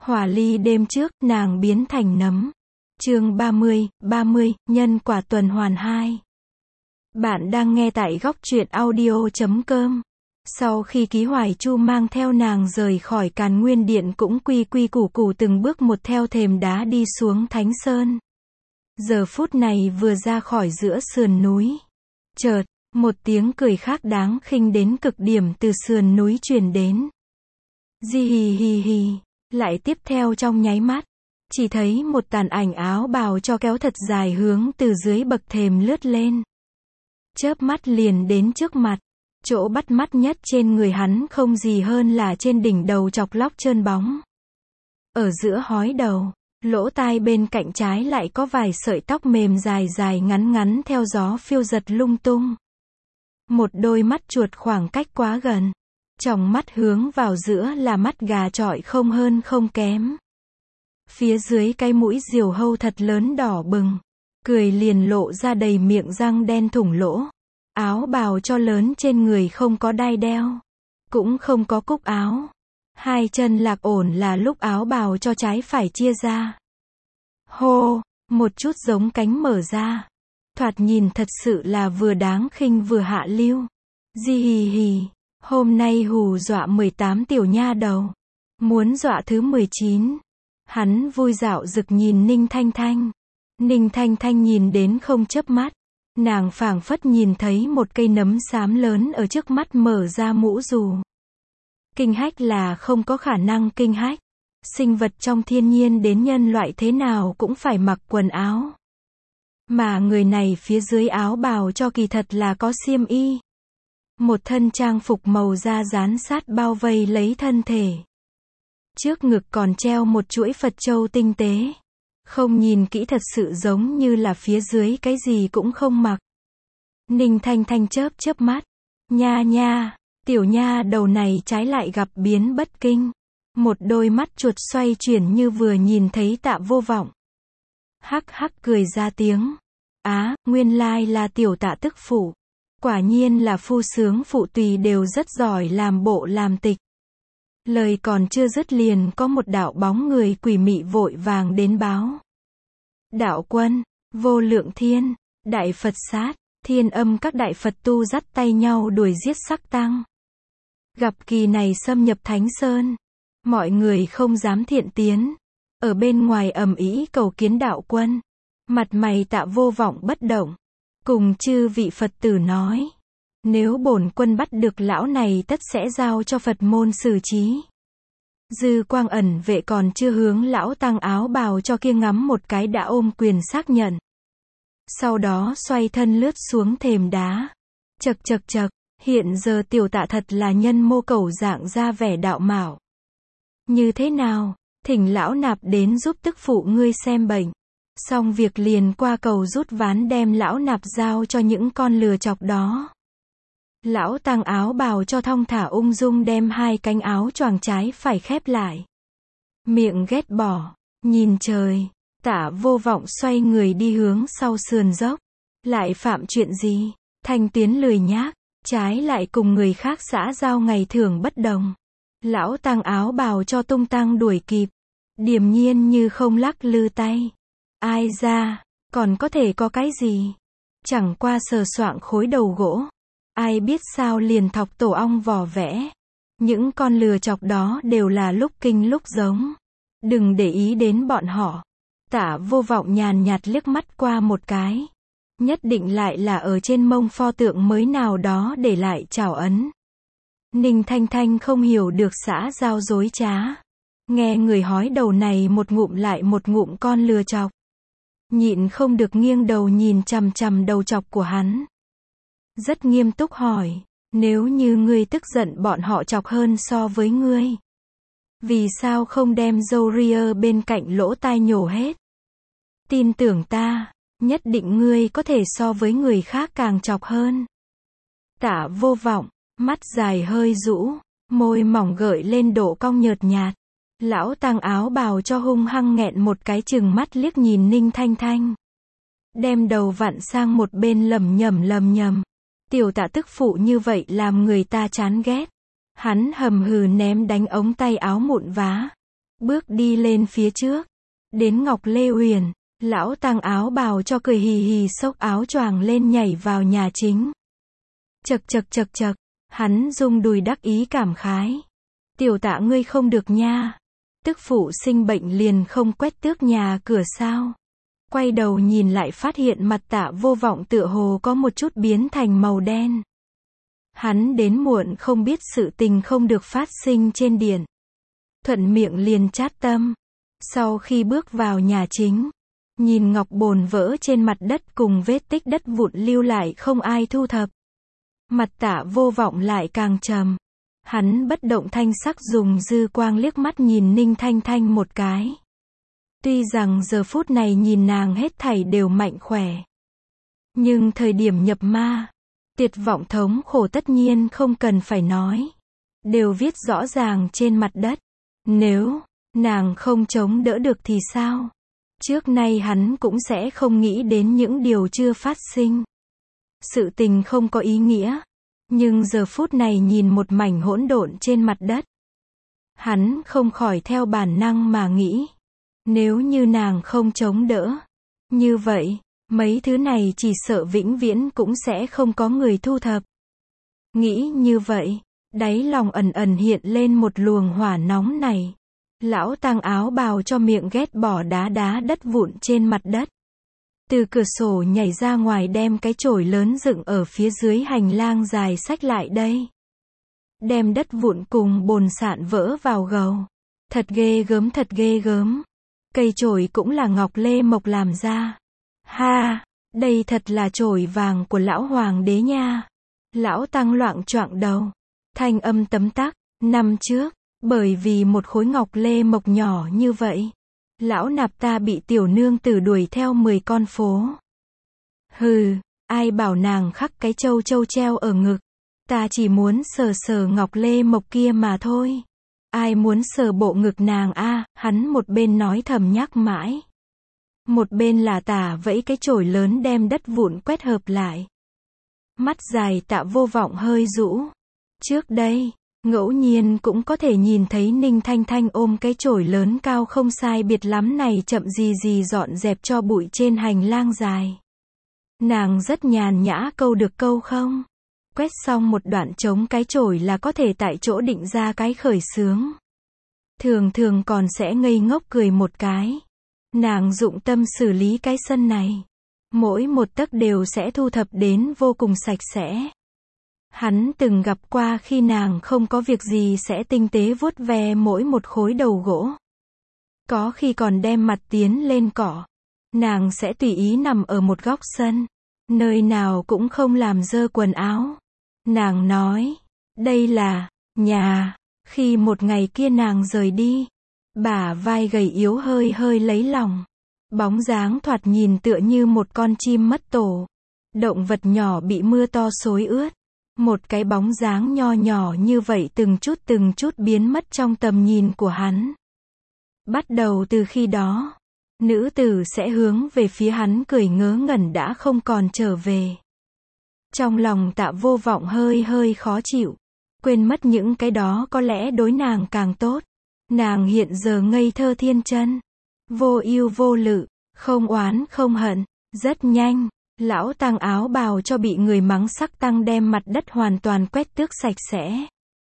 Hỏa ly đêm trước, nàng biến thành nấm. Chương 30, nhân quả tuần hoàn 2. Bạn đang nghe tại góc truyện audio.com. Sau khi Ký Hoài Chu mang theo nàng rời khỏi Càn Nguyên Điện cũng quy quy củ củ từng bước một theo thềm đá đi xuống Thánh Sơn. Giờ phút này vừa ra khỏi giữa sườn núi. Chợt, một tiếng cười khác đáng khinh đến cực điểm từ sườn núi truyền đến. Di hì hì hì. Lại tiếp theo trong nháy mắt, chỉ thấy một tàn ảnh áo bào cho kéo thật dài hướng từ dưới bậc thềm lướt lên. Chớp mắt liền đến trước mặt. Chỗ bắt mắt nhất trên người hắn không gì hơn là trên đỉnh đầu chọc lóc trơn bóng. Ở giữa hói đầu, lỗ tai bên cạnh trái lại có vài sợi tóc mềm dài dài ngắn ngắn theo gió phiêu giật lung tung. Một đôi mắt chuột khoảng cách quá gần. Tròng mắt hướng vào giữa là mắt gà chọi không hơn không kém. Phía dưới cái mũi diều hâu thật lớn đỏ bừng. Cười liền lộ ra đầy miệng răng đen thủng lỗ. Áo bào cho lớn trên người không có đai đeo. Cũng không có cúc áo. Hai chân lạc ổn là lúc áo bào cho trái phải chia ra. Hô, một chút giống cánh mở ra. Thoạt nhìn thật sự là vừa đáng khinh vừa hạ lưu. Di hì hì. Hôm nay hù dọa 18 tiểu nha đầu. Muốn dọa thứ 19. Hắn vui dạo rực nhìn Ninh Thanh Thanh. Ninh Thanh Thanh nhìn đến không chớp mắt. Nàng phảng phất nhìn thấy một cây nấm xám lớn ở trước mắt mở ra mũ dù. Kinh hách là không có khả năng kinh hách. Sinh vật trong thiên nhiên đến nhân loại thế nào cũng phải mặc quần áo. Mà người này phía dưới áo bào cho kỳ thật là có xiêm y. Một thân trang phục màu da dán sát bao vây lấy thân thể. Trước ngực còn treo một chuỗi Phật châu tinh tế. Không nhìn kỹ thật sự giống như là phía dưới cái gì cũng không mặc. Ninh Thanh Thanh chớp chớp mắt. Nha nha, tiểu nha đầu này trái lại gặp biến bất kinh. Một đôi mắt chuột xoay chuyển như vừa nhìn thấy Tạ Vô Vọng. Hắc hắc cười ra tiếng. Á, nguyên lai là tiểu Tạ tức phụ. Quả nhiên là phu sướng phụ tùy đều rất giỏi làm bộ làm tịch. Lời còn chưa dứt liền có một đạo bóng người quỷ mị vội vàng đến báo. Đạo quân, Vô Lượng Thiên, Đại Phật Sát, Thiên Âm các đại Phật tu dắt tay nhau đuổi giết sắc tăng. Gặp kỳ này xâm nhập Thánh Sơn. Mọi người không dám thiện tiến. Ở bên ngoài ầm ĩ cầu kiến đạo quân. Mặt mày Tạ Vô Vọng bất động. Cùng chư vị Phật tử nói. Nếu bổn quân bắt được lão này tất sẽ giao cho Phật môn xử trí. Dư Quang Ẩn vệ còn chưa hướng lão tăng áo bào cho kia ngắm một cái đã ôm quyền xác nhận. Sau đó xoay thân lướt xuống thềm đá. Chậc chậc chậc, hiện giờ tiểu Tạ thật là nhân mô cầu dạng ra vẻ đạo mạo. Như thế nào, thỉnh lão nạp đến giúp tức phụ ngươi xem bệnh. Xong việc liền qua cầu rút ván đem lão nạp giao cho những con lừa chọc đó. Lão tăng áo bào cho thong thả ung dung đem hai cánh áo choàng trái phải khép lại. Miệng ghét bỏ, nhìn trời, Tạ Vô Vọng xoay người đi hướng sau sườn dốc. Lại phạm chuyện gì? Thanh Tiến lười nhác, trái lại cùng người khác xã giao ngày thường bất đồng. Lão tăng áo bào cho tung tăng đuổi kịp. Điềm nhiên như không lắc lư tay. Ai ra, còn có thể có cái gì? Chẳng qua sờ soạng khối đầu gỗ. Ai biết sao liền thọc tổ ong vỏ vẽ. Những con lừa chọc đó đều là lúc kinh lúc giống. Đừng để ý đến bọn họ. Tạ Vô Vọng nhàn nhạt liếc mắt qua một cái. Nhất định lại là ở trên mông pho tượng mới nào đó để lại trảo ấn. Ninh Thanh Thanh không hiểu được xã giao dối trá. Nghe người hói đầu này một ngụm lại một ngụm con lừa chọc. Nhịn không được nghiêng đầu nhìn chằm chằm đầu chọc của hắn. Rất nghiêm túc hỏi, nếu như ngươi tức giận bọn họ chọc hơn so với ngươi. Vì sao không đem râu ria bên cạnh lỗ tai nhổ hết? Tin tưởng ta, nhất định ngươi có thể so với người khác càng chọc hơn. Tạ Vô Vọng, mắt dài hơi rũ, môi mỏng gợi lên độ cong nhợt nhạt. Lão tăng áo bào cho hung hăng nghẹn một cái chừng mắt liếc nhìn Ninh Thanh Thanh. Đem đầu vặn sang một bên lầm nhầm. Tiểu Tạ tức phụ như vậy làm người ta chán ghét. Hắn hầm hừ ném đánh ống tay áo mụn vá. bước đi lên phía trước. Đến Ngọc Lê Huyền, lão tăng áo bào cho cười hì hì xốc áo choàng lên nhảy vào nhà chính. Chậc chậc chậc chậc, hắn rung đùi đắc ý cảm khái. Tiểu Tạ ngươi không được nha. Tức phụ sinh bệnh liền không quét tước nhà cửa sao? Quay đầu nhìn lại phát hiện mặt Tạ Vô Vọng tựa hồ có một chút biến thành màu đen. Hắn đến muộn không biết sự tình không được phát sinh trên điện. Thuận miệng liền chát tâm. Sau khi bước vào nhà chính, nhìn ngọc bồn vỡ trên mặt đất cùng vết tích đất vụn lưu lại không ai thu thập. Mặt Tạ Vô Vọng lại càng trầm. Hắn bất động thanh sắc dùng dư quang liếc mắt nhìn Ninh Thanh Thanh một cái. Tuy rằng giờ phút này nhìn nàng hết thảy đều mạnh khỏe. Nhưng thời điểm nhập ma, tuyệt vọng thống khổ tất nhiên không cần phải nói. Đều viết rõ ràng trên mặt đất. Nếu nàng không chống đỡ được thì sao? Trước nay hắn cũng sẽ không nghĩ đến những điều chưa phát sinh. Sự tình không có ý nghĩa. Nhưng giờ phút này nhìn một mảnh hỗn độn trên mặt đất. Hắn không khỏi theo bản năng mà nghĩ. Nếu như nàng không chống đỡ. Như vậy, mấy thứ này chỉ sợ vĩnh viễn cũng sẽ không có người thu thập. Nghĩ như vậy, đáy lòng ẩn ẩn hiện lên một luồng hỏa nóng này. Lão tăng áo bào cho miệng ghét bỏ đá đất vụn trên mặt đất. Từ cửa sổ nhảy ra ngoài đem cái chổi lớn dựng ở phía dưới hành lang dài xách lại đây. Đem đất vụn cùng bồn sạn vỡ vào gầu. Thật ghê gớm thật ghê gớm. Cây chổi cũng là ngọc lê mộc làm ra. Ha, đây thật là chổi vàng của lão hoàng đế nha. Lão tăng loạng choạng đầu. Thanh âm tấm tắc, năm trước, bởi vì một khối ngọc lê mộc nhỏ như vậy. Lão nạp ta bị tiểu nương tử đuổi theo 10 con phố. Hừ, ai bảo nàng khắc cái châu treo ở ngực. Ta chỉ muốn sờ sờ ngọc lê mộc kia mà thôi. Ai muốn sờ bộ ngực nàng a? Hắn một bên nói thầm nhắc mãi. Một bên là tả vẫy cái chổi lớn đem đất vụn quét hợp lại. Mắt dài Tạ Vô Vọng hơi rũ. Trước đây, ngẫu nhiên cũng có thể nhìn thấy Ninh Thanh Thanh ôm cái chổi lớn cao không sai biệt lắm này chậm gì dọn dẹp cho bụi trên hành lang dài. Nàng rất nhàn nhã câu được câu không? Quét xong một đoạn trống cái chổi là có thể tại chỗ định ra cái khởi xướng. Thường còn sẽ ngây ngốc cười một cái. Nàng dụng tâm xử lý cái sân này. Mỗi một tấc đều sẽ thu thập đến vô cùng sạch sẽ. Hắn từng gặp qua khi nàng không có việc gì sẽ tinh tế vuốt ve mỗi một khối đầu gỗ. Có khi còn đem mặt tiến lên cỏ. Nàng sẽ tùy ý nằm ở một góc sân. Nơi nào cũng không làm dơ quần áo. Nàng nói, đây là nhà. Khi một ngày kia nàng rời đi, bả vai gầy yếu hơi lấy lòng. Bóng dáng thoạt nhìn tựa như một con chim mất tổ. Động vật nhỏ bị mưa to xối ướt. Một cái bóng dáng nho nhỏ như vậy từng chút biến mất trong tầm nhìn của hắn. Bắt đầu từ khi đó, nữ tử sẽ hướng về phía hắn cười ngớ ngẩn đã không còn trở về. Trong lòng Tạ Vô Vọng hơi khó chịu. Quên mất những cái đó có lẽ đối nàng càng tốt. Nàng hiện giờ ngây thơ thiên chân. Vô ưu vô lự, không oán không hận. Rất nhanh, lão tăng áo bào cho bị người mắng sắc tăng đem mặt đất hoàn toàn quét tước sạch sẽ.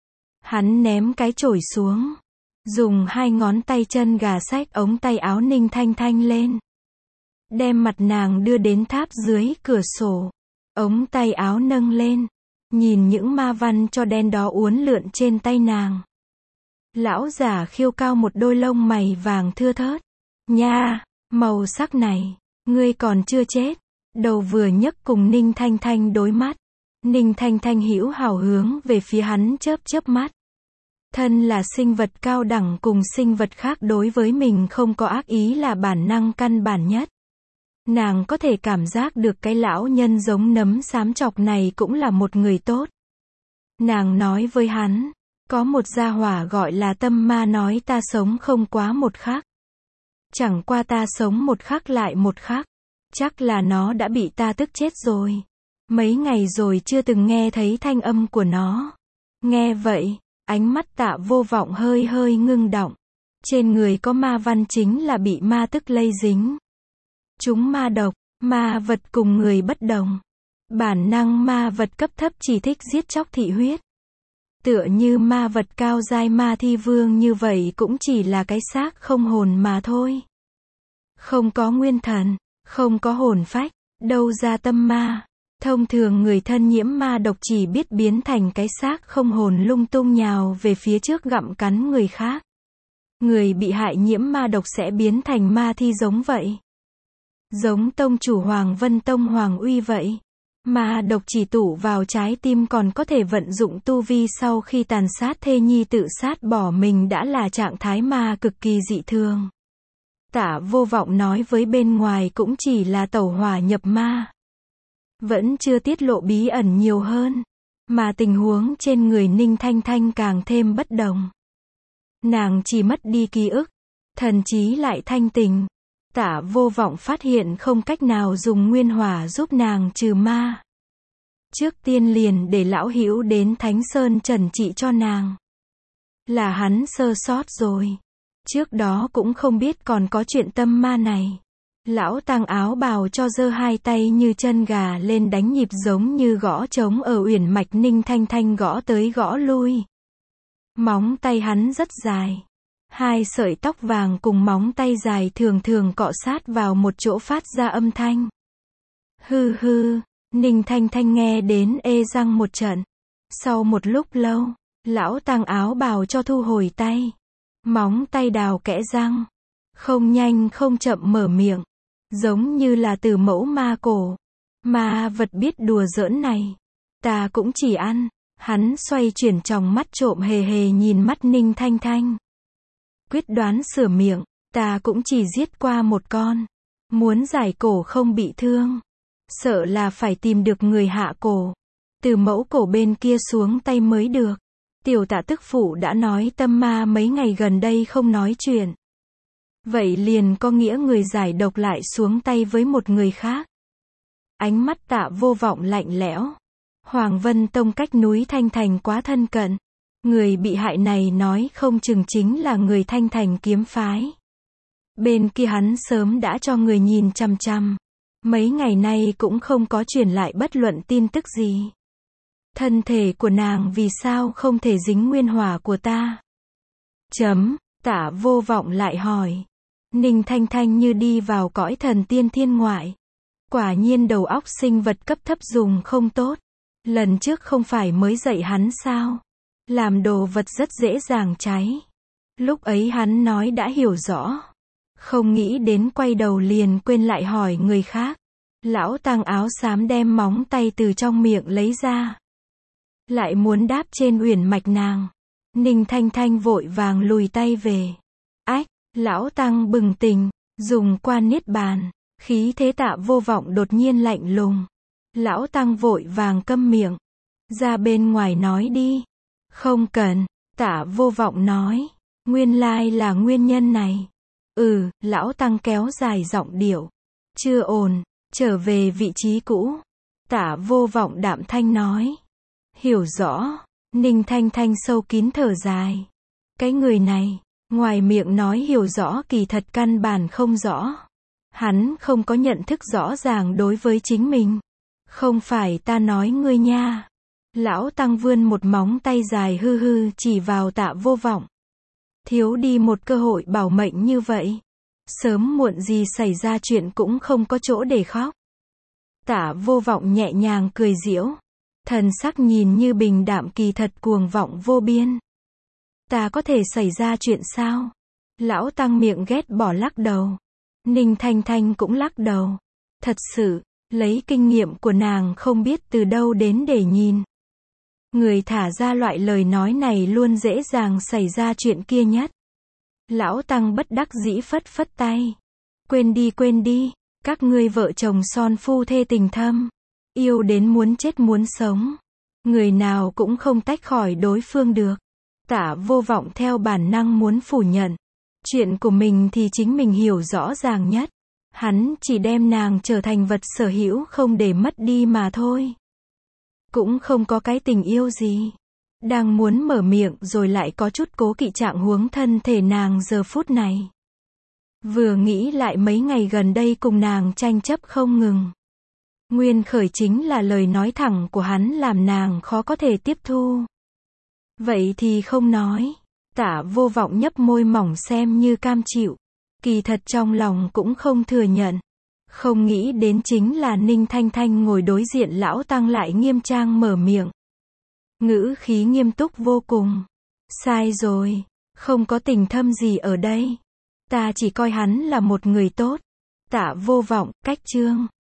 Hắn ném cái chổi xuống. Dùng 2 ngón tay chân gà xách ống tay áo Ninh Thanh Thanh lên. Đem mặt nàng đưa đến tháp dưới cửa sổ. Ống tay áo nâng lên. Nhìn những ma văn cho đen đó uốn lượn trên tay nàng. Lão giả khiêu cao một đôi lông mày vàng thưa thớt. Nha, màu sắc này, ngươi còn chưa chết. Đầu vừa nhấc cùng Ninh Thanh Thanh đối mắt. Ninh Thanh Thanh hữu hào hướng về phía hắn chớp mắt. Thân là sinh vật cao đẳng cùng sinh vật khác đối với mình không có ác ý là bản năng căn bản nhất. Nàng có thể cảm giác được cái lão nhân giống nấm xám chọc này cũng là một người tốt. Nàng nói với hắn, có một gia hỏa gọi là tâm ma nói ta sống không quá một khắc. Chẳng qua ta sống một khắc lại một khắc. Chắc là nó đã bị ta tức chết rồi. Mấy ngày rồi chưa từng nghe thấy thanh âm của nó. Nghe vậy, ánh mắt Tạ Vô Vọng hơi ngưng đọng. Trên người có ma văn chính là bị ma tức lây dính. Chúng ma độc, ma vật cùng người bất đồng. Bản năng ma vật cấp thấp chỉ thích giết chóc thị huyết. Tựa như ma vật cao giai ma thi vương như vậy cũng chỉ là cái xác không hồn mà thôi. Không có nguyên thần, không có hồn phách, đâu ra tâm ma. Thông thường người thân nhiễm ma độc chỉ biết biến thành cái xác không hồn lung tung nhào về phía trước gặm cắn người khác. Người bị hại nhiễm ma độc sẽ biến thành ma thi giống vậy. Giống tông chủ Hoàng Vân Tông Hoàng Uy vậy. Ma độc chỉ tụ vào trái tim còn có thể vận dụng tu vi sau khi tàn sát thê nhi tự sát bỏ mình đã là trạng thái ma cực kỳ dị thường. Tạ Vô Vọng nói với bên ngoài cũng chỉ là tẩu hỏa nhập ma. Vẫn chưa tiết lộ bí ẩn nhiều hơn. Mà tình huống trên người Ninh Thanh Thanh càng thêm bất đồng. Nàng chỉ mất đi ký ức. Thần trí lại thanh tình. Tạ Vô Vọng phát hiện không cách nào dùng nguyên hỏa giúp nàng trừ ma. Trước tiên liền để lão Hữu đến Thánh Sơn trần trị cho nàng. Là hắn sơ sót rồi. Trước đó cũng không biết còn có chuyện tâm ma này. Lão Tăng áo bào cho giơ hai tay như chân gà lên đánh nhịp giống như gõ trống ở uyển mạch. Ninh Thanh Thanh gõ tới gõ lui. Móng tay hắn rất dài. Hai sợi tóc vàng cùng móng tay dài thường thường cọ sát vào một chỗ phát ra âm thanh. Hư hư, Ninh Thanh Thanh nghe đến ê răng một trận. Sau một lúc lâu, lão Tăng áo bào cho thu hồi tay. Móng tay đào kẽ răng. Không nhanh không chậm mở miệng. Giống như là từ mẫu ma cổ. Ma vật biết đùa giỡn này. Ta cũng chỉ ăn. Hắn xoay chuyển tròng mắt trộm hề hề nhìn mắt Ninh Thanh Thanh. Quyết đoán sửa miệng. Ta cũng chỉ giết qua một con. Muốn giải cổ không bị thương. Sợ là phải tìm được người hạ cổ. Từ mẫu cổ bên kia xuống tay mới được. Tiểu Tạ tức phụ đã nói tâm ma mấy ngày gần đây không nói chuyện. Vậy liền có nghĩa người giải độc lại xuống tay với một người khác. Ánh mắt Tạ Vô Vọng lạnh lẽo. Hoàng Vân Tông cách núi Thanh Thành quá thân cận. Người bị hại này nói không chừng chính là người Thanh Thành kiếm phái. Bên kia hắn sớm đã cho người nhìn chằm chằm. Mấy ngày nay cũng không có truyền lại bất luận tin tức gì. Thân thể của nàng vì sao không thể dính nguyên hỏa của ta? Tạ Vô Vọng lại hỏi. Ninh Thanh Thanh như đi vào cõi thần tiên thiên ngoại. Quả nhiên đầu óc sinh vật cấp thấp dùng không tốt. Lần trước không phải mới dạy hắn sao? Làm đồ vật rất dễ dàng cháy. Lúc ấy hắn nói đã hiểu rõ. Không nghĩ đến quay đầu liền quên lại hỏi người khác. Lão Tăng áo xám đem móng tay từ trong miệng lấy ra. Lại muốn đáp trên uyển mạch nàng. Ninh Thanh Thanh vội vàng lùi tay về. Ách, lão Tăng bừng tỉnh, dùng quan niết bàn. Khí thế Tạ Vô Vọng đột nhiên lạnh lùng. Lão Tăng vội vàng câm miệng. Ra bên ngoài nói đi. Không cần, Tạ Vô Vọng nói. Nguyên lai là nguyên nhân này. Lão Tăng kéo dài giọng điệu. Chưa ổn, trở về vị trí cũ. Tạ Vô Vọng đạm thanh nói. Hiểu rõ. Ninh Thanh Thanh sâu kín thở dài. Cái người này, ngoài miệng nói hiểu rõ kỳ thật căn bản không rõ. Hắn không có nhận thức rõ ràng đối với chính mình. Không phải ta nói ngươi nha. Lão Tăng vươn một móng tay dài hư hư chỉ vào Tạ Vô Vọng. Thiếu đi một cơ hội bảo mệnh như vậy. Sớm muộn gì xảy ra chuyện cũng không có chỗ để khóc. Tạ Vô Vọng nhẹ nhàng cười giễu. Thần sắc nhìn như bình đạm kỳ thật cuồng vọng vô biên. Ta có thể xảy ra chuyện sao? Lão Tăng miệng ghét bỏ lắc đầu. Ninh Thanh Thanh cũng lắc đầu. Thật sự, lấy kinh nghiệm của nàng không biết từ đâu đến để nhìn. Người thả ra loại lời nói này luôn dễ dàng xảy ra chuyện kia nhất. Lão Tăng bất đắc dĩ phất phất tay. Quên đi, các ngươi vợ chồng son phu thê tình thâm. Yêu đến muốn chết muốn sống. Người nào cũng không tách khỏi đối phương được. Tạ Vô Vọng theo bản năng muốn phủ nhận. Chuyện của mình thì chính mình hiểu rõ ràng nhất. Hắn chỉ đem nàng trở thành vật sở hữu không để mất đi mà thôi. Cũng không có cái tình yêu gì. Đang muốn mở miệng rồi lại có chút cố kỵ trạng huống thân thể nàng giờ phút này. Vừa nghĩ lại mấy ngày gần đây cùng nàng tranh chấp không ngừng. Nguyên khởi chính là lời nói thẳng của hắn làm nàng khó có thể tiếp thu. Vậy thì không nói. Tạ Vô Vọng nhấp môi mỏng xem như cam chịu. Kỳ thật trong lòng cũng không thừa nhận. Không nghĩ đến chính là Ninh Thanh Thanh ngồi đối diện lão tăng lại nghiêm trang mở miệng. Ngữ khí nghiêm túc vô cùng. Sai rồi. Không có tình thâm gì ở đây. Ta chỉ coi hắn là một người tốt. Tạ Vô Vọng, cách chương.